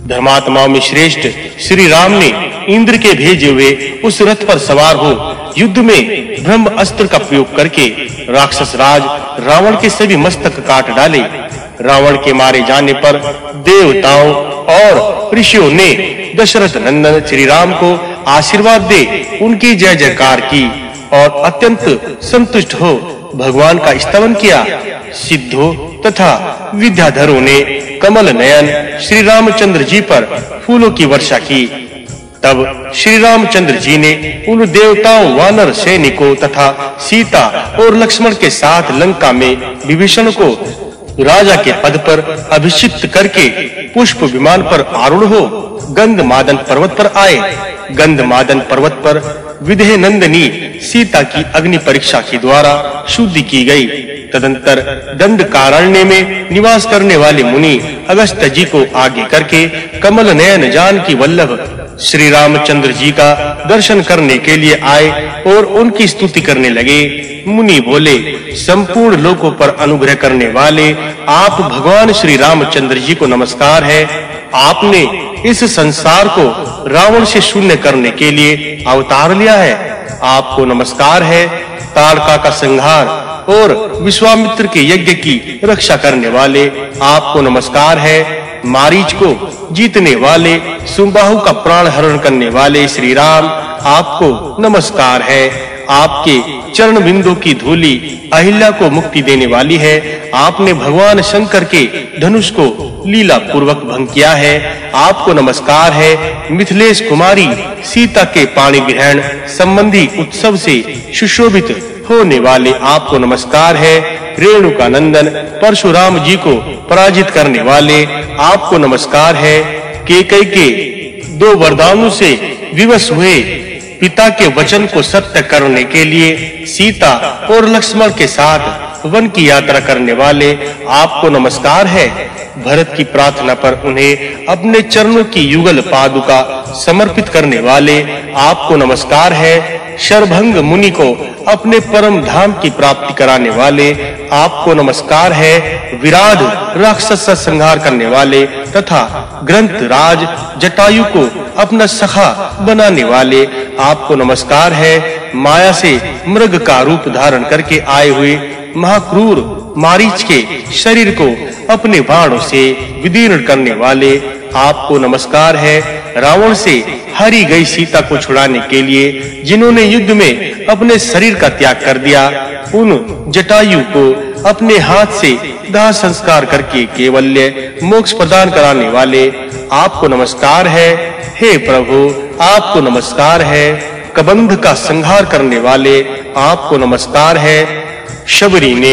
धर्मात्माओं में श्रेष्ठ श्री राम ने इंद्र के भेजे हुए उस रथ पर सवार हो युद्ध में ब्रह्म अस्त्र का प्रयोग करके राक्षस राज रावण के सभी मस्तक काट डाले। रावण के मारे जाने पर देवताओं और ऋषियों ने दशरथ नंदन श्री राम को आशीर्वाद दे उनकी जय जयकार की और अत्यंत संतुष्ट हो भगवान का स्तवन किया। सिद्धों तथा विद्याधरों ने कमल नयन श्री रामचंद्र जी पर फूलों की वर्षा की। तब श्री रामचंद्र जी ने उन देवताओं, वानर सैनिकों तथा सीता और लक्ष्मण के साथ लंका में विभीषण को राजा के पद पर अभिषिक्त करके पुष्प विमान पर आरूढ़ हो गंधमादन पर्वत पर आए। गंधमादन पर्वत पर विदेह नंदिनी सीता की अग्नि परीक्षा के द्वारा शुद्धि की गई। तदंतर दंडकारण्य में निवास करने वाले मुनि अगस्त्य जी को आगे करके कमल नयन जानकी वल्लभ श्री रामचंद्र जी का दर्शन करने के लिए आए और उनकी स्तुति करने लगे। मुनि बोले, संपूर्ण लोकों पर अनुग्रह करने वाले आप भगवान श्री रामचंद्र जी को नमस्कार है। आपने इस संसार को रावण से शून्य करने के लिए अवतार लिया है। आपको नमस्कार है। ताड़का का संहार और विश्वामित्र के यज्ञ की रक्षा करने वाले आपको नमस्कार है। मारीच को जीतने वाले, सुबाहु का प्राण हरण करने वाले श्री राम आपको नमस्कार है। आपके चरण बिंदु की धूलि अहिल्या को मुक्ति देने वाली है। आपने भगवान शंकर के धनुष को लीला पूर्वक भंग किया है। आपको नमस्कार है। मिथिलेश कुमारी सीता के पाणी ग्रहण संबंधी उत्सव से सुशोभित होने वाले आपको नमस्कार है। रेणुका नंदन परशुराम जी को पराजित करने वाले आपको नमस्कार है। केकई के 2 वरदानों से विवश हुए पिता के वचन को सत्य करने के लिए सीता और लक्ष्मण के साथ वन की यात्रा करने वाले आपको नमस्कार है। भरत की प्रार्थना पर उन्हें अपने चरणों की युगल पादुका समर्पित करने वाले आपको नमस्कार है। शरभंग मुनि को अपने परम धाम की प्राप्ति कराने वाले आपको नमस्कार है। विराध राक्षस का संहार करने वाले तथा ग्रंथ राज जटायु को अपना सखा बनाने वाले आपको नमस्कार है। माया से मृग का रूप धारण करके आए हुए महाक्रूर मारीच के शरीर को अपने बाणों से विदीर्ण करने वाले आपको नमस्कार है। रावण से हरी गई सीता को छुड़ाने के लिए जिन्होंने युद्ध में अपने शरीर का त्याग कर दिया, उन जटायु को अपने हाथ से दाह संस्कार करके केवल्य मोक्ष प्रदान कराने वाले आपको नमस्कार है। हे प्रभु, आपको नमस्कार है। कबंध का संहार करने वाले आपको नमस्कार है। शबरी ने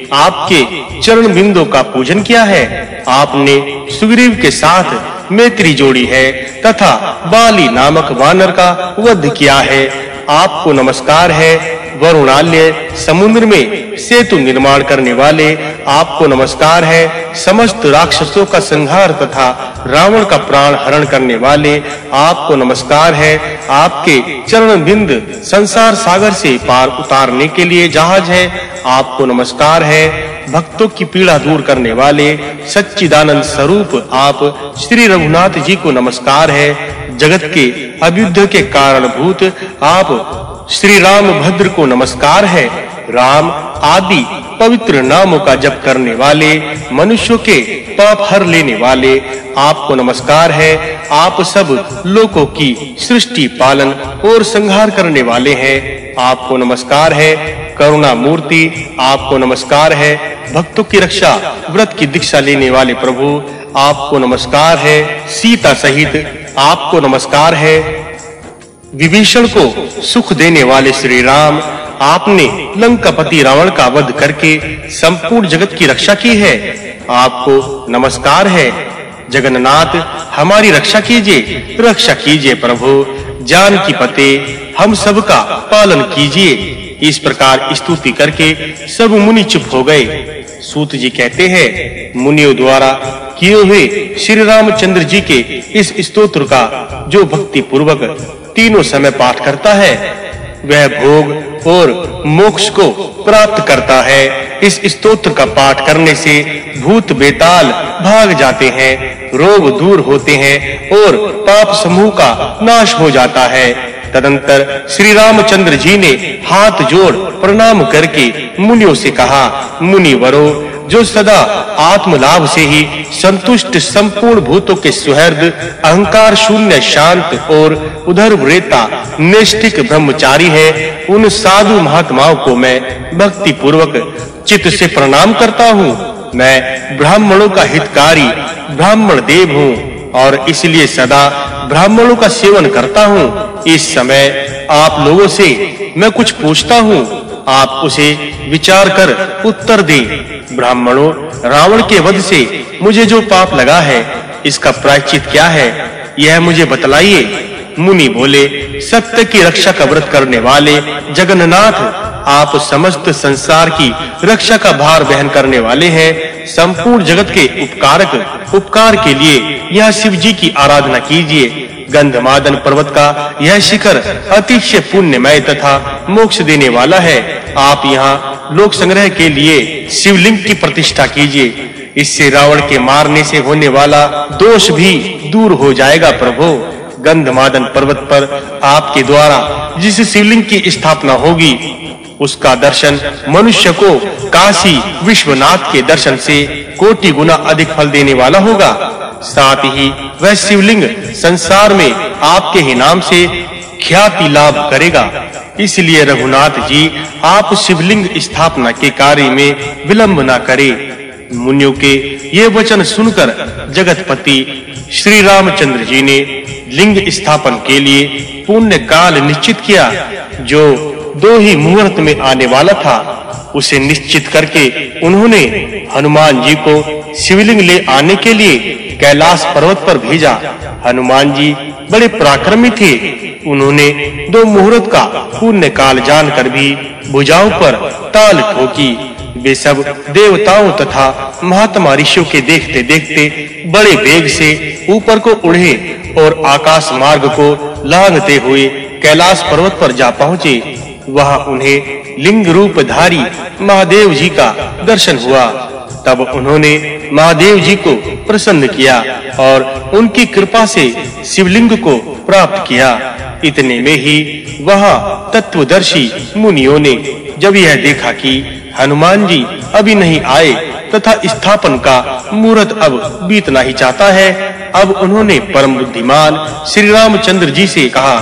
आपके चरण बिंदु का पूजन किया है। आपने सुग्रीव के साथ मैत्री जोड़ी है तथा बाली नामक वानर का वध किया है। आपको नमस्कार है। वरुणालय समुद्र में सेतु निर्माण करने वाले आपको नमस्कार है। समस्त राक्षसों का संहार तथा रावण का प्राण हरण करने वाले आपको नमस्कार है। आपके चरण बिंद संसार सागर से पार उतारने के लिए जहाज है। आपको नमस्कार है। भक्तों की पीड़ा दूर करने वाले सच्चिदानंद स्वरूप आप श्री रघुनाथ जी को नमस्कार है। जगत के अभ्युदय के कारणभूत आप श्री राम भद्र को नमस्कार है। राम आदि पवित्र नामों का जप करने वाले, मनुष्यों के पाप हर लेने वाले आपको नमस्कार है। आप सब लोकों की सृष्टि पालन और संहार करने वाले हैं। आपको नमस्कार है। करुणा मूर्ति आपको नमस्कार है। भक्तों की रक्षा व्रत की दीक्षा लेने वाले प्रभु आपको नमस्कार है। सीता सहित आपको नमस्कार है। विभीषण को सुख देने वाले श्री राम, आपने लंकापति रावण का वध करके संपूर्ण जगत की रक्षा की है। आपको नमस्कार है। जगन्नाथ, हमारी रक्षा कीजिए प्रभु। जानकी पते, हम सबका पालन कीजिए। इस प्रकार स्तुति करके सब मुनि चुप हो गए। सूत जी कहते हैं, मुनियों द्वारा किए हुए श्री रामचंद्र जी के इस स्तोत्र का जो भक्ति पूर्वक तीनों समय पाठ करता है, वह भोग और मोक्ष को प्राप्त करता है। इस स्तोत्र का पाठ करने से भूत बेताल भाग जाते हैं, रोग दूर होते हैं और पाप समूह का नाश हो जाता है। तदंतर श्री रामचंद्र जी ने हाथ जोड़ प्रणाम करके मुनियों से कहा, मुनिवरों, जो सदा आत्मलाभ से ही संतुष्ट संपूर्ण भूतों के सुहृद, अहंकार शून्य, शांत और उधर्वरेता नैष्ठिक ब्रह्मचारी है, उन साधु महात्माओं को मैं भक्ति पूर्वक चित्त से प्रणाम करता हूँ। मैं ब्राह्मणों का हितकारी ब्राह्मण देव हूँ और इसलिए सदा ब्राह्मणों का सेवन करता हूँ। इस समय आप लोगों से मैं कुछ पूछता हूँ, आप उसे विचार कर उत्तर दें। ब्राह्मणों, रावण के वध से मुझे जो पाप लगा है, इसका प्रायश्चित क्या है, यह मुझे बतलाइए। मुनि बोले, सत्य की रक्षा का व्रत करने वाले जगन्नाथ, आप समस्त संसार की रक्षा का भार वहन करने वाले हैं। संपूर्ण जगत के उपकार के लिए यह शिव जी की आराधना कीजिए। गंधमादन पर्वत का यह शिखर अतिशय पुण्यमय तथा मोक्ष देने वाला है। आप यहाँ लोक संग्रह के लिए शिवलिंग की प्रतिष्ठा कीजिए। इससे रावण के मारने से होने वाला दोष भी दूर हो जाएगा। प्रभु, गंधमादन पर्वत पर आपके द्वारा जिस शिवलिंग की स्थापना होगी, उसका दर्शन मनुष्य को काशी विश्वनाथ के दर्शन से कोटि गुना अधिक फल देने वाला होगा। साथ ही वह शिवलिंग संसार में आपके ही नाम से ख्याति लाभ करेगा। इसलिए रघुनाथ जी, आप शिवलिंग स्थापना के कार्य में विलंब न करें। मुनियों के ये वचन सुनकर जगतपति श्री रामचंद्र जी ने लिंग स्थापन के लिए पुण्य काल निश्चित किया, जो 2 ही मुहूर्त में आने वाला था। उसे निश्चित करके उन्होंने हनुमान जी को शिवलिंग ले आने के लिए कैलाश पर्वत पर भेजा। हनुमान जी बड़े पराक्रमी थे। उन्होंने 2 मुहूर्त का पुण्य काल जानकर भी भुजाओं पर ताल ठोकी। वे सब देवताओं तथा महात्मा ऋषियों के देखते-देखते बड़े वेग से ऊपर को उड़े और आकाश मार्ग को लांघते हुए कैलाश पर्वत पर जा पहुंचे। वहां उन्हें लिंग रूपधारी महादेव जी का दर्शन हुआ। तब उन्होंने महादेव जी को प्रसन्न किया और उनकी कृपा से शिवलिंग को प्राप्त किया। इतने में ही वहां तत्वदर्शी मुनियों ने जब यह देखा कि हनुमान जी अभी नहीं आए तथा स्थापन का मुहूर्त अब बीतना ही चाहता है, अब उन्होंने परम बुद्धिमान श्री रामचंद्र जी से कहा,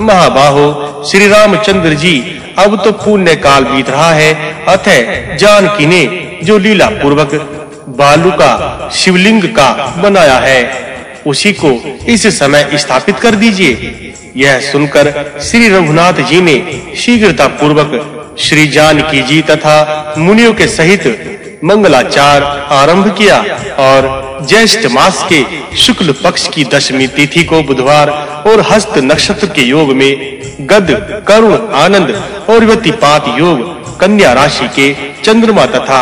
महाबाहो श्री रामचंद्र जी, अब तो पुण्य काल बीत रहा है, अतः जानकी ने जो लीला पूर्वक बालू का शिवलिंग का बनाया है, उसी को इस समय स्थापित कर दीजिए। यह सुनकर श्री रघुनाथ जी ने शीघ्रता पूर्वक श्री जानकी जी तथा मुनियों के सहित मंगलाचार आरंभ किया और ज्येष्ठ मास के शुक्ल पक्ष की 10वीं तिथि को बुधवार और हस्त नक्षत्र के योग में गद, करुण, आनंद और व्यतिपात योग कन्या राशि के चंद्रमा तथा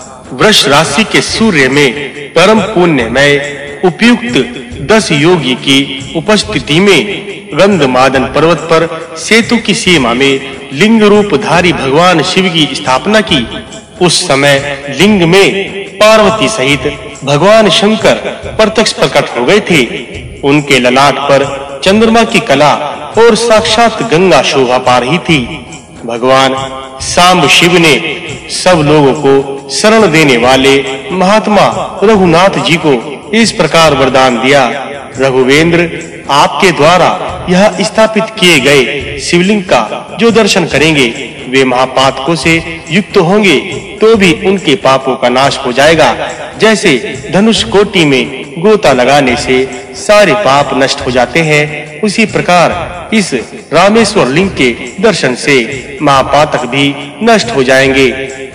वृष राशि के सूर्य में परम पुण्यमय उपयुक्त 10 योगी की उपस्थिति में गंधमादन पर्वत पर सेतु की सीमा में लिंग रूपधारी भगवान शिव की स्थापना की। उस समय लिंग में पार्वती सहित भगवान शंकर प्रत्यक्ष प्रकट हो गए थे। उनके ललाट पर चंद्रमा की कला और साक्षात गंगा शोभा पा रही थी। भगवान सांब शिव ने सब लोगों को शरण देने वाले महात्मा रघुनाथ जी को इस प्रकार वरदान दिया, रघुवेंद्र, आपके द्वारा यह स्थापित किए गए शिवलिंग का जो दर्शन करेंगे, वे महापातकों से युक्त होंगे तो भी उनके पापों का नाश हो जाएगा। जैसे धनुष कोटि में गोता लगाने से सारे पाप नष्ट हो जाते हैं, उसी प्रकार इस रामेश्वर लिंग के दर्शन से महापातक भी नष्ट हो जाएंगे।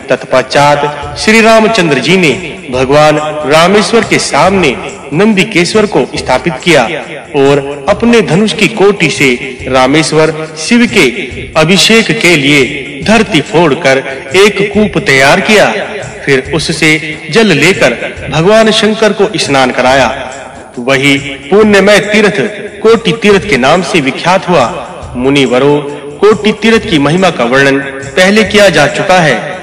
तत्पश्चात श्री रामचंद्र जी ने भगवान रामेश्वर के सामने नंदिकेश्वर को स्थापित किया और अपने धनुष की कोटि से रामेश्वर शिव के अभिषेक के लिए धरती फोड़कर एक कूप तैयार किया। फिर उससे जल लेकर भगवान शंकर को स्नान कराया। वही पुण्यमय तीर्थ कोटि तीर्थ के नाम से विख्यात हुआ। मुनिवरों, कोटि तीर्थ की महिमा का वर्णन पहले किया जा चुका है।